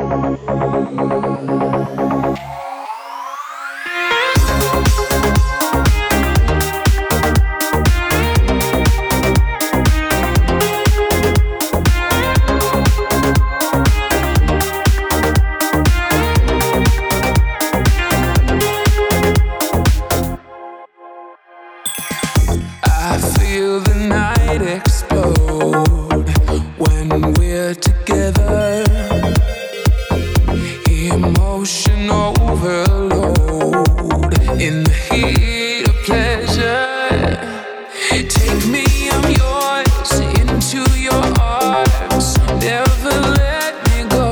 I feel the night explode when we're together. Emotion overload in the heat of pleasure. Take me, I'm yours, into your arms. Never let me go.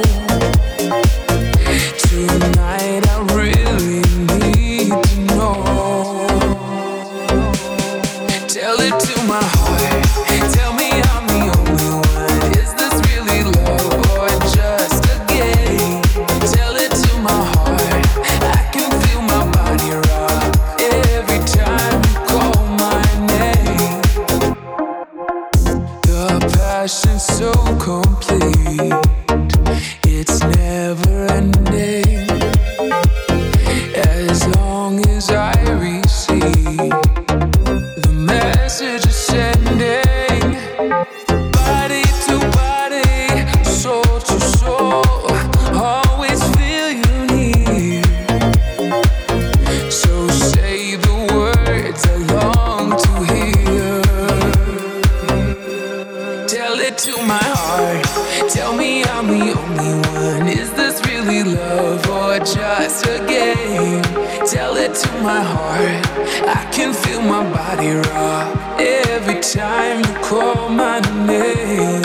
Tonight I really need to know. Tell it to my heart. Tell me I'm the only one. Is this really love or just a game? Tell it to my heart. I can feel my body rock every time you call my name. The passion's so complete. It's never ending. As long as I receive the message is sending, body to body, soul to soul, always feel you near. So say the words I long to hear. Tell it to my heart. Tell me I'm the only one. Is this really love or just a game? Tell it to my heart. I can feel my body rock every time you call my name.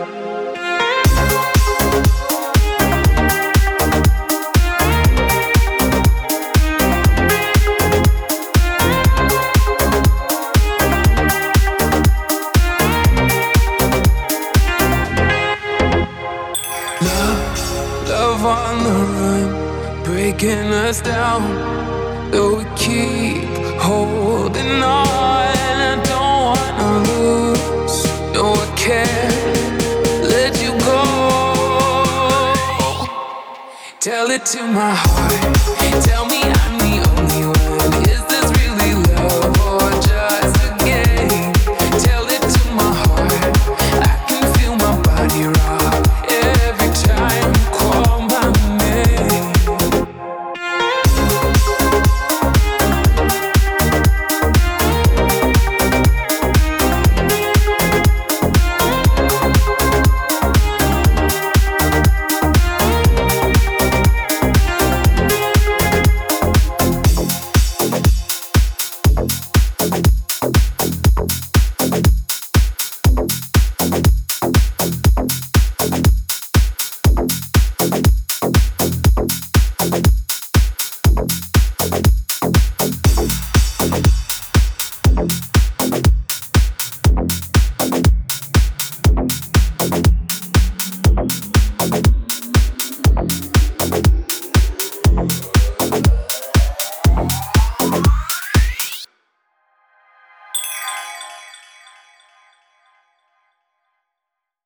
Love on the run, breaking us down. Though we keep holding on, I don't wanna lose. No, I can't let you go. Tell it to my heart. Tell me I'm the only